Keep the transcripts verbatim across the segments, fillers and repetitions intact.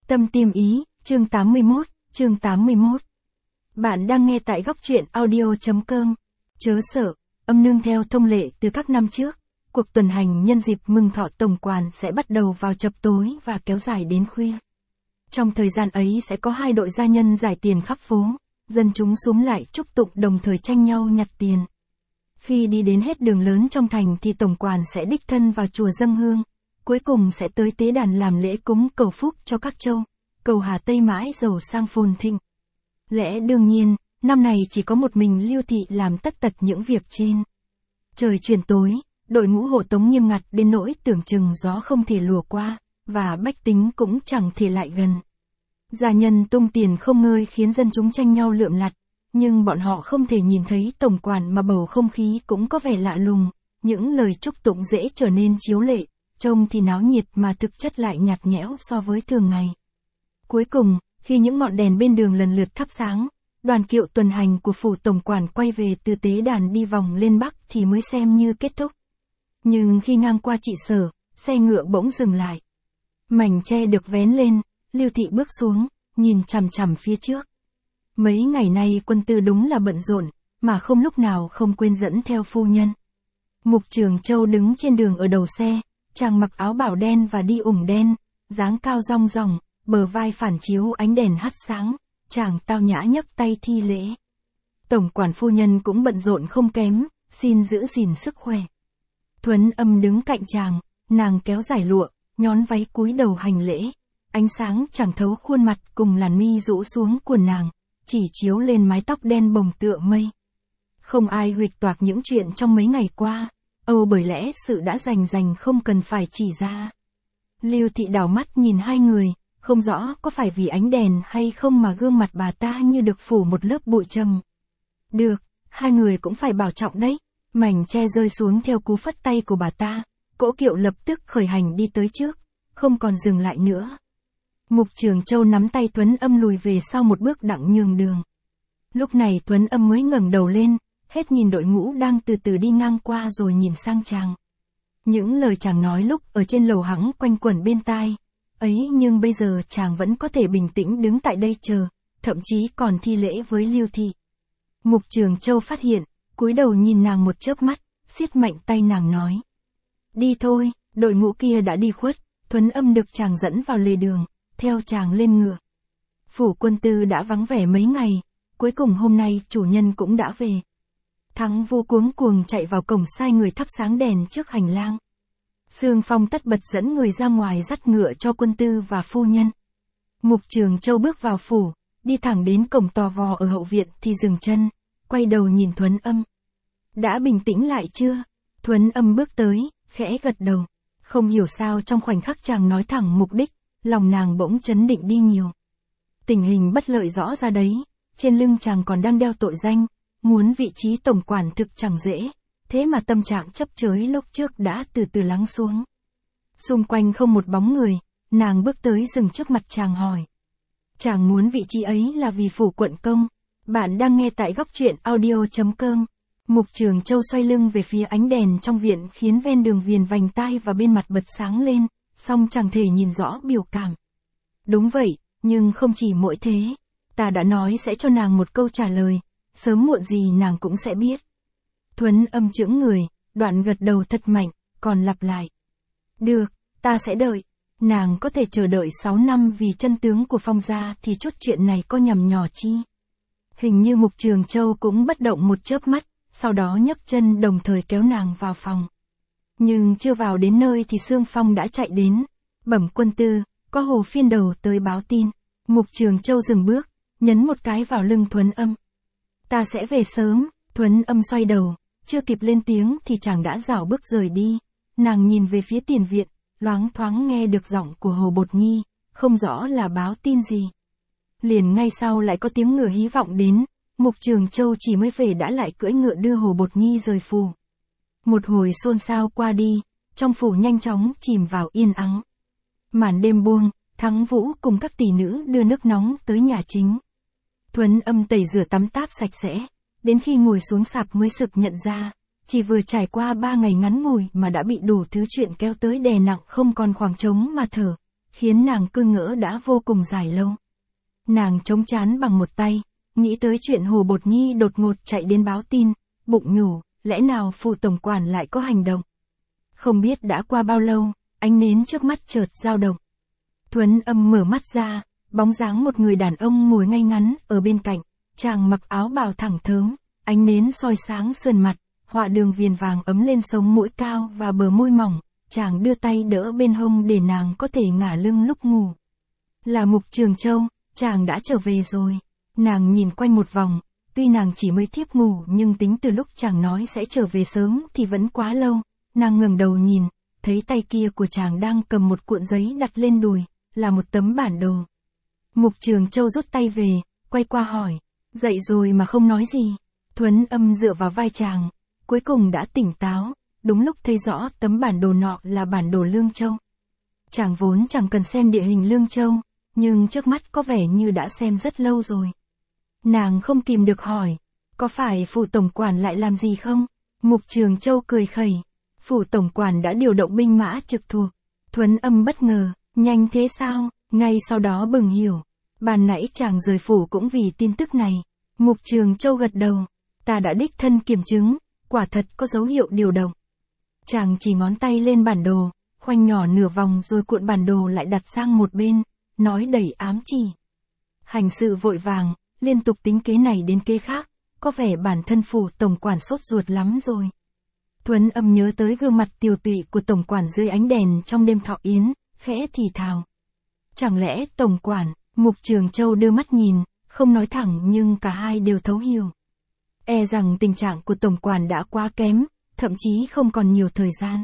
Tâm Tiêm Ý, chương tám mươi mốt, chương tám mươi mốt. Bạn đang nghe tại góc truyện audio chấm com. Chớ sợ, âm nương theo thông lệ từ các năm trước, cuộc tuần hành nhân dịp mừng thọ tổng quản sẽ bắt đầu vào chập tối và kéo dài đến khuya. Trong thời gian ấy sẽ có hai đội gia nhân giải tiền khắp phố, dân chúng xúm lại chúc tụng đồng thời tranh nhau nhặt tiền. Khi đi đến hết đường lớn trong thành thì tổng quản sẽ đích thân vào chùa dâng hương, cuối cùng sẽ tới tế đàn làm lễ cúng cầu phúc cho các châu, cầu Hà Tây mãi giàu sang phồn thịnh. Lẽ đương nhiên, năm này chỉ có một mình Lưu Thị làm tất tật những việc trên. Trời chuyển tối, đội ngũ hộ tống nghiêm ngặt đến nỗi tưởng chừng gió không thể lùa qua, và bách tính cũng chẳng thể lại gần. Gia nhân tung tiền không ngơi khiến dân chúng tranh nhau lượm lặt, nhưng bọn họ không thể nhìn thấy tổng quản mà bầu không khí cũng có vẻ lạ lùng, những lời chúc tụng dễ trở nên chiếu lệ, trông thì náo nhiệt mà thực chất lại nhạt nhẽo so với thường ngày. Cuối cùng, khi những ngọn đèn bên đường lần lượt thắp sáng, đoàn kiệu tuần hành của phủ tổng quản quay về từ tế đàn đi vòng lên Bắc thì mới xem như kết thúc. Nhưng khi ngang qua trị sở, xe ngựa bỗng dừng lại. Mảnh tre được vén lên, Lưu Thị bước xuống, nhìn chằm chằm phía trước. Mấy ngày nay quân tư đúng là bận rộn, mà không lúc nào không quên dẫn theo phu nhân. Mục Trường Châu đứng trên đường ở đầu xe, chàng mặc áo bảo đen và đi ủng đen, dáng cao rong ròng, bờ vai phản chiếu ánh đèn hắt sáng, chàng tao nhã nhấc tay thi lễ. Tổng quản phu nhân cũng bận rộn không kém, xin giữ gìn sức khỏe. Thuấn Âm đứng cạnh chàng, nàng kéo giải lụa, nhón váy cúi đầu hành lễ, ánh sáng chẳng thấu khuôn mặt cùng làn mi rũ xuống quần nàng, chỉ chiếu lên mái tóc đen bồng tựa mây. Không ai huỵch toạc những chuyện trong mấy ngày qua, âu bởi lẽ sự đã rành rành không cần phải chỉ ra. Lưu Thị đảo mắt nhìn hai người, không rõ có phải vì ánh đèn hay không mà gương mặt bà ta như được phủ một lớp bụi trầm. Được, hai người cũng phải bảo trọng đấy. Mảnh tre rơi xuống theo cú phất tay của bà ta, cỗ kiệu lập tức khởi hành đi tới trước, không còn dừng lại nữa. Mục Trường Châu nắm tay Thuấn Âm lùi về sau một bước đặng nhường đường. Lúc này Thuấn Âm mới ngẩng đầu lên, hết nhìn đội ngũ đang từ từ đi ngang qua rồi nhìn sang chàng. Những lời chàng nói lúc ở trên lầu hắng quanh quẩn bên tai, ấy nhưng bây giờ chàng vẫn có thể bình tĩnh đứng tại đây chờ, thậm chí còn thi lễ với Lưu Thị. Mục Trường Châu phát hiện, cúi đầu nhìn nàng một chớp mắt, siết mạnh tay nàng nói. Đi thôi, đội ngũ kia đã đi khuất. Thuấn Âm được chàng dẫn vào lề đường, theo chàng lên ngựa. Phủ quân tư đã vắng vẻ mấy ngày, cuối cùng hôm nay chủ nhân cũng đã về. Thắng Vô cuống cuồng chạy vào cổng sai người thắp sáng đèn trước hành lang. Sương Phong tất bật dẫn người ra ngoài dắt ngựa cho quân tư và phu nhân. Mục Trường Châu bước vào phủ, đi thẳng đến cổng tò vò ở hậu viện thì dừng chân, quay đầu nhìn Thuấn Âm. Đã bình tĩnh lại chưa? Thuấn Âm bước tới, khẽ gật đầu. Không hiểu sao trong khoảnh khắc chàng nói thẳng mục đích, lòng nàng bỗng chấn định đi nhiều. Tình hình bất lợi rõ ra đấy, trên lưng chàng còn đang đeo tội danh, muốn vị trí tổng quản thực chẳng dễ, thế mà tâm trạng chấp chới lúc trước đã từ từ lắng xuống. Xung quanh không một bóng người, nàng bước tới dừng trước mặt chàng hỏi. Chàng muốn vị trí ấy là vì phủ quận công. Bạn đang nghe tại góc truyện audio chấm com. Mục Trường Châu xoay lưng về phía ánh đèn trong viện khiến ven đường viền vành tai và bên mặt bật sáng lên, song chẳng thể nhìn rõ biểu cảm. Đúng vậy, nhưng không chỉ mỗi thế. Ta đã nói sẽ cho nàng một câu trả lời, sớm muộn gì nàng cũng sẽ biết. Thuấn Âm chững người, đoạn gật đầu thật mạnh, còn lặp lại. Được, ta sẽ đợi. Nàng có thể chờ đợi sáu năm vì chân tướng của Phong gia thì chút chuyện này có nhằm nhỏ chi. Hình như Mục Trường Châu cũng bất động một chớp mắt, sau đó nhấc chân đồng thời kéo nàng vào phòng. Nhưng chưa vào đến nơi thì Sương Phong đã chạy đến. Bẩm quân tư, có Hồ Phiên Đầu tới báo tin. Mục Trường Châu dừng bước, nhấn một cái vào lưng Thuấn Âm. Ta sẽ về sớm. Thuấn Âm xoay đầu, chưa kịp lên tiếng thì chàng đã rảo bước rời đi. Nàng nhìn về phía tiền viện, loáng thoáng nghe được giọng của Hồ Bột Nhi, không rõ là báo tin gì. Liền ngay sau lại có tiếng ngựa hí vọng đến. Mục Trường Châu chỉ mới về đã lại cưỡi ngựa đưa Hồ Bột Nhi rời phủ. Một hồi xôn xao qua đi, trong phủ nhanh chóng chìm vào yên ắng. Màn đêm buông, Thắng Vũ cùng các tỷ nữ đưa nước nóng tới nhà chính. Thuấn Âm tẩy rửa tắm táp sạch sẽ, đến khi ngồi xuống sạp mới sực nhận ra, chỉ vừa trải qua ba ngày ngắn ngủi mà đã bị đủ thứ chuyện kéo tới đè nặng không còn khoảng trống mà thở, khiến nàng cứ ngỡ đã vô cùng dài lâu. Nàng chống trán bằng một tay, nghĩ tới chuyện Hồ Bột Nhi đột ngột chạy đến báo tin, bụng nhủ, lẽ nào phủ tổng quản lại có hành động. Không biết đã qua bao lâu, ánh nến trước mắt chợt dao động. Thuấn Âm mở mắt ra, bóng dáng một người đàn ông ngồi ngay ngắn ở bên cạnh, chàng mặc áo bào thẳng thớm, ánh nến soi sáng sườn mặt, họa đường viền vàng ấm lên sống mũi cao và bờ môi mỏng, chàng đưa tay đỡ bên hông để nàng có thể ngả lưng lúc ngủ. Là Mục Trường Châu, chàng đã trở về rồi. Nàng nhìn quanh một vòng, tuy nàng chỉ mới thiếp ngủ nhưng tính từ lúc chàng nói sẽ trở về sớm thì vẫn quá lâu. Nàng ngẩng đầu nhìn, thấy tay kia của chàng đang cầm một cuộn giấy đặt lên đùi, là một tấm bản đồ. Mục Trường Châu rút tay về, quay qua hỏi, dậy rồi mà không nói gì. Thuấn Âm dựa vào vai chàng, cuối cùng đã tỉnh táo, đúng lúc thấy rõ tấm bản đồ nọ là bản đồ Lương Châu. Chàng vốn chẳng cần xem địa hình Lương Châu, nhưng trước mắt có vẻ như đã xem rất lâu rồi. Nàng không kìm được hỏi, có phải phủ tổng quản lại làm gì không? Mục Trường Châu cười khẩy, phủ tổng quản đã điều động binh mã trực thuộc. Thuấn Âm bất ngờ, nhanh thế sao? Ngay sau đó bừng hiểu, ban nãy chàng rời phủ cũng vì tin tức này. Mục Trường Châu gật đầu, ta đã đích thân kiểm chứng, quả thật có dấu hiệu điều động. Chàng chỉ ngón tay lên bản đồ, khoanh nhỏ nửa vòng rồi cuộn bản đồ lại đặt sang một bên, nói đầy ám chỉ. Hành sự vội vàng, liên tục tính kế này đến kế khác, có vẻ bản thân phủ tổng quản sốt ruột lắm rồi. Thuấn Âm nhớ tới gương mặt tiều tụy của tổng quản dưới ánh đèn trong đêm thọ yến, khẽ thì thào. Chẳng lẽ tổng quản? Mục Trường Châu đưa mắt nhìn, không nói thẳng nhưng cả hai đều thấu hiểu. E rằng tình trạng của tổng quản đã quá kém, thậm chí không còn nhiều thời gian.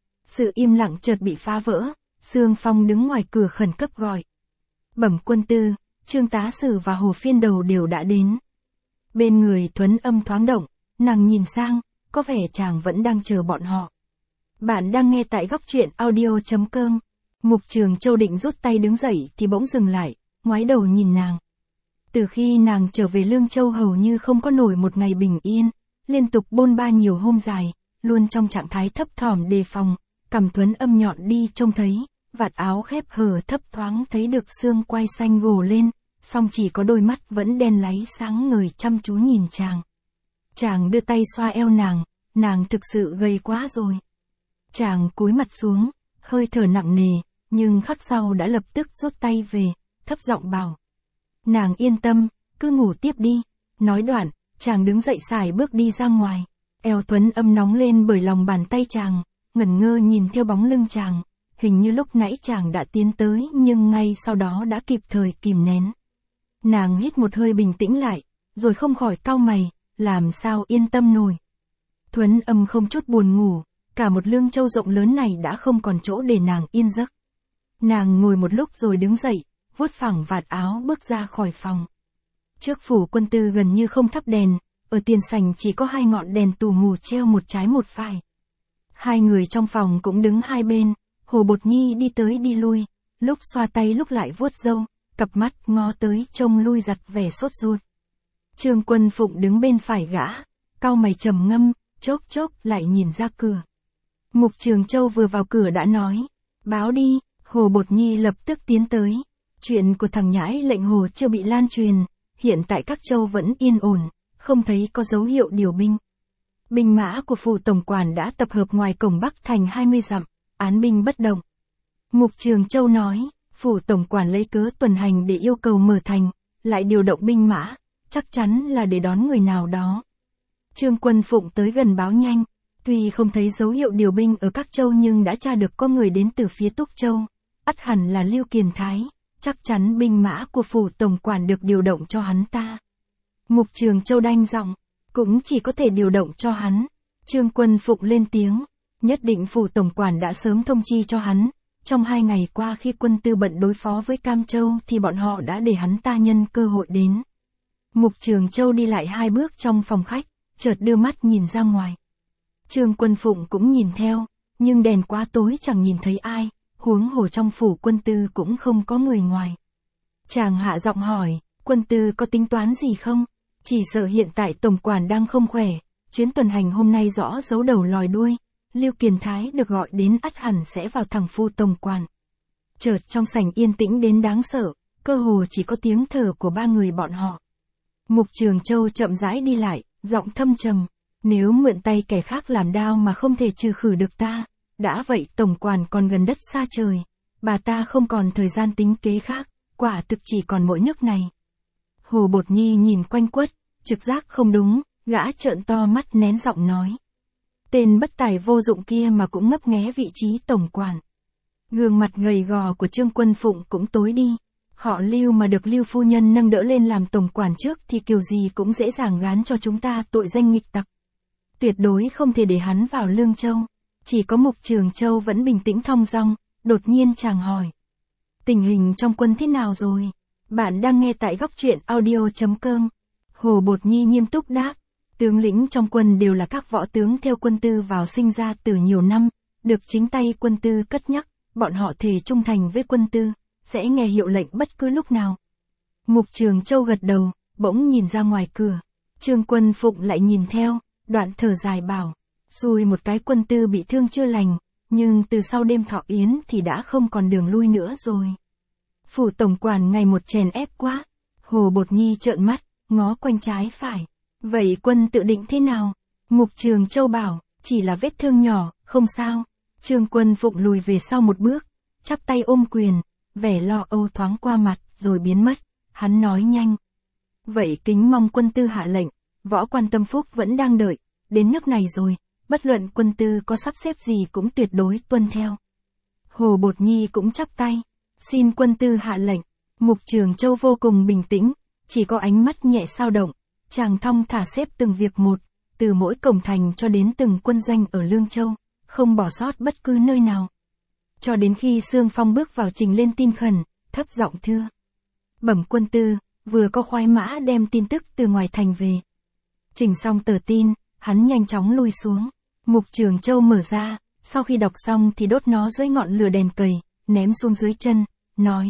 Sự im lặng chợt bị phá vỡ, Sương Phong đứng ngoài cửa khẩn cấp gọi. Bẩm quân tư, Trương tá sử và Hồ phiên đầu đều đã đến. Bên người Thuấn Âm thoáng động, nàng nhìn sang, có vẻ chàng vẫn đang chờ bọn họ. Bạn đang nghe tại góc truyện audio chấm com. Mục Trường Châu định rút tay đứng dậy thì bỗng dừng lại, ngoái đầu nhìn nàng. Từ khi nàng trở về Lương Châu hầu như không có nổi một ngày bình yên, liên tục bôn ba nhiều hôm dài, luôn trong trạng thái thấp thỏm đề phòng, cằm Thuấn Âm nhọn đi trông thấy, vạt áo khép hở thấp thoáng thấy được xương quai xanh gồ lên, song chỉ có đôi mắt vẫn đen láy sáng ngời chăm chú nhìn chàng. Chàng đưa tay xoa eo nàng, nàng thực sự gầy quá rồi. Chàng cúi mặt xuống, hơi thở nặng nề, nhưng khắc sau đã lập tức rút tay về, thấp giọng bảo. Nàng yên tâm, cứ ngủ tiếp đi. Nói đoạn, chàng đứng dậy xài bước đi ra ngoài. Eo Thuấn Âm nóng lên bởi lòng bàn tay chàng, ngẩn ngơ nhìn theo bóng lưng chàng. Hình như lúc nãy chàng đã tiến tới nhưng ngay sau đó đã kịp thời kìm nén. Nàng hít một hơi bình tĩnh lại, rồi không khỏi cau mày, làm sao yên tâm nổi. Thuấn Âm không chút buồn ngủ, cả một Lương Châu rộng lớn này đã không còn chỗ để nàng yên giấc. Nàng ngồi một lúc rồi đứng dậy, vuốt phẳng vạt áo bước ra khỏi phòng. Trước phủ quân tư gần như không thắp đèn, ở tiền sảnh chỉ có hai ngọn đèn tù mù treo một trái một phải. Hai người trong phòng cũng đứng hai bên, Hồ Bột Nhi đi tới đi lui, lúc xoa tay lúc lại vuốt râu, cặp mắt ngó tới trông lui giặt vẻ sốt ruột. Trương Quân Phụng đứng bên phải gã, cau mày trầm ngâm, chốc chốc lại nhìn ra cửa. Mục Trường Châu vừa vào cửa đã nói, báo đi. Hồ Bột Nhi lập tức tiến tới. Chuyện của thằng nhãi lệnh Hồ chưa bị lan truyền, hiện tại các châu vẫn yên ổn, không thấy có dấu hiệu điều binh. Binh mã của phủ tổng quản đã tập hợp ngoài cổng Bắc thành hai mươi dặm, án binh bất động. Mục Trường Châu nói, phủ tổng quản lấy cớ tuần hành để yêu cầu mở thành, lại điều động binh mã, chắc chắn là để đón người nào đó. Trương Quân Phụng tới gần báo nhanh, tuy không thấy dấu hiệu điều binh ở các châu nhưng đã tra được có người đến từ phía Túc Châu. Ắt hẳn là Lưu Kiền Thái, chắc chắn binh mã của phủ tổng quản được điều động cho hắn ta. Mục Trường Châu đanh giọng, cũng chỉ có thể điều động cho hắn. Trương Quân Phụng lên tiếng, nhất định phủ tổng quản đã sớm thông chi cho hắn. Trong hai ngày qua khi quân tư bận đối phó với Cam Châu thì bọn họ đã để hắn ta nhân cơ hội đến. Mục Trường Châu đi lại hai bước trong phòng khách, chợt đưa mắt nhìn ra ngoài. Trương Quân Phụng cũng nhìn theo, nhưng đèn quá tối chẳng nhìn thấy ai. Huống hồ trong phủ quân tư cũng không có người ngoài. Chàng hạ giọng hỏi, quân tư có tính toán gì không? Chỉ sợ hiện tại tổng quản đang không khỏe, chuyến tuần hành hôm nay rõ giấu đầu lòi đuôi, Lưu Kiền Thái được gọi đến ắt hẳn sẽ vào thẳng phu tổng quản. Chợt trong sảnh yên tĩnh đến đáng sợ, cơ hồ chỉ có tiếng thở của ba người bọn họ. Mục Trường Châu chậm rãi đi lại, giọng thâm trầm. Nếu mượn tay kẻ khác làm đao mà không thể trừ khử được ta, đã vậy tổng quản còn gần đất xa trời. Bà ta không còn thời gian tính kế khác, quả thực chỉ còn mỗi nước này. Hồ Bột Nhi nhìn quanh quất, trực giác không đúng, gã trợn to mắt nén giọng nói. Tên bất tài vô dụng kia mà cũng ngấp nghé vị trí tổng quản. Gương mặt gầy gò của Trương Quân Phụng cũng tối đi. Họ Lưu mà được Lưu phu nhân nâng đỡ lên làm tổng quản trước thì kiểu gì cũng dễ dàng gán cho chúng ta tội danh nghịch tặc. Tuyệt đối không thể để hắn vào Lương Châu. Chỉ có Mục Trường Châu vẫn bình tĩnh thong dong, đột nhiên chàng hỏi. Tình hình trong quân thế nào rồi? Bạn đang nghe tại góc truyện audio chấm com. Hồ Bột Nhi nghiêm túc đáp. Tướng lĩnh trong quân đều là các võ tướng theo quân tư vào sinh ra từ nhiều năm, được chính tay quân tư cất nhắc, bọn họ thề trung thành với quân tư, sẽ nghe hiệu lệnh bất cứ lúc nào. Mục Trường Châu gật đầu, bỗng nhìn ra ngoài cửa. Trương Quân Phụng lại nhìn theo, đoạn thở dài bảo. Xui một cái quân tư bị thương chưa lành, nhưng từ sau đêm thọ yến thì đã không còn đường lui nữa rồi. Phủ tổng quản ngày một chèn ép quá. Hồ Bột Nhi trợn mắt, ngó quanh trái phải. Vậy quân tự định thế nào? Mục Trường Châu bảo, chỉ là vết thương nhỏ, không sao. Trương Quân Phụng lùi về sau một bước, chắp tay ôm quyền, vẻ lo âu thoáng qua mặt, rồi biến mất. Hắn nói nhanh. Vậy kính mong quân tư hạ lệnh, võ quan tâm phúc vẫn đang đợi, đến nước này rồi, bất luận quân tư có sắp xếp gì cũng tuyệt đối tuân theo. Hồ Bột Nhi cũng chắp tay, xin quân tư hạ lệnh. Mục Trường Châu vô cùng bình tĩnh, chỉ có ánh mắt nhẹ sao động, chàng thong thả xếp từng việc một, từ mỗi cổng thành cho đến từng quân doanh ở Lương Châu, không bỏ sót bất cứ nơi nào. Cho đến khi Sương Phong bước vào trình lên tin khẩn, thấp giọng thưa. Bẩm quân tư, vừa có khoái mã đem tin tức từ ngoài thành về. Trình xong tờ tin, hắn nhanh chóng lui xuống. Mục Trường Châu mở ra, sau khi đọc xong thì đốt nó dưới ngọn lửa đèn cầy, ném xuống dưới chân, nói.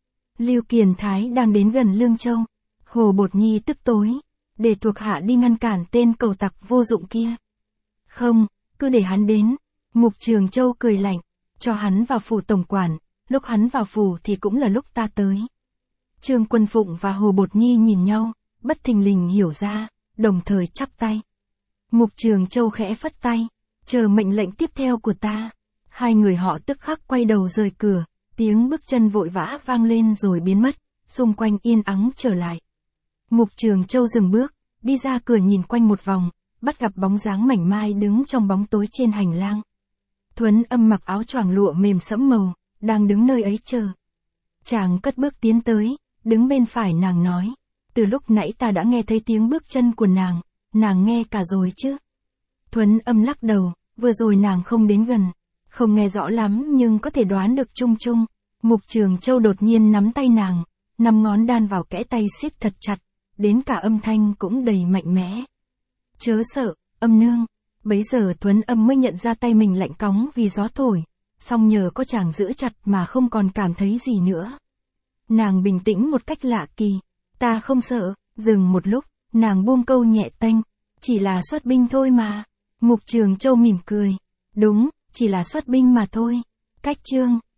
Lưu Kiền Thái đang đến gần Lương Châu. Hồ Bột Nhi tức tối, để thuộc hạ đi ngăn cản tên cầu tặc vô dụng kia. Không, cứ để hắn đến. Mục Trường Châu cười lạnh, cho hắn vào phủ tổng quản, lúc hắn vào phủ thì cũng là lúc ta tới. Trương Quân Phụng và Hồ Bột Nhi nhìn nhau, bất thình lình hiểu ra, đồng thời chắp tay. Mục Trường Châu khẽ phất tay, chờ mệnh lệnh tiếp theo của ta. Hai người họ tức khắc quay đầu rời cửa, tiếng bước chân vội vã vang lên rồi biến mất, xung quanh yên ắng trở lại. Mục Trường Châu dừng bước, đi ra cửa nhìn quanh một vòng, bắt gặp bóng dáng mảnh mai đứng trong bóng tối trên hành lang. Thuấn Âm mặc áo choàng lụa mềm sẫm màu, đang đứng nơi ấy chờ. Chàng cất bước tiến tới, đứng bên phải nàng nói. Từ lúc nãy ta đã nghe thấy tiếng bước chân của nàng, nàng nghe cả rồi chứ? Thuấn Âm lắc đầu, vừa rồi nàng không đến gần, không nghe rõ lắm nhưng có thể đoán được chung chung. Mục Trường Châu đột nhiên nắm tay nàng, năm ngón đan vào kẽ tay siết thật chặt, đến cả âm thanh cũng đầy mạnh mẽ. Chớ sợ, Âm nương. Bấy giờ Thuấn Âm mới nhận ra tay mình lạnh cóng vì gió thổi, song nhờ có chàng giữ chặt mà không còn cảm thấy gì nữa. Nàng bình tĩnh một cách lạ kỳ. Ta không sợ. Dừng một lúc, nàng buông câu nhẹ tênh. Chỉ là xuất binh thôi mà. Mục Trường Châu mỉm cười. Đúng, chỉ là xuất binh mà thôi. Cách chương.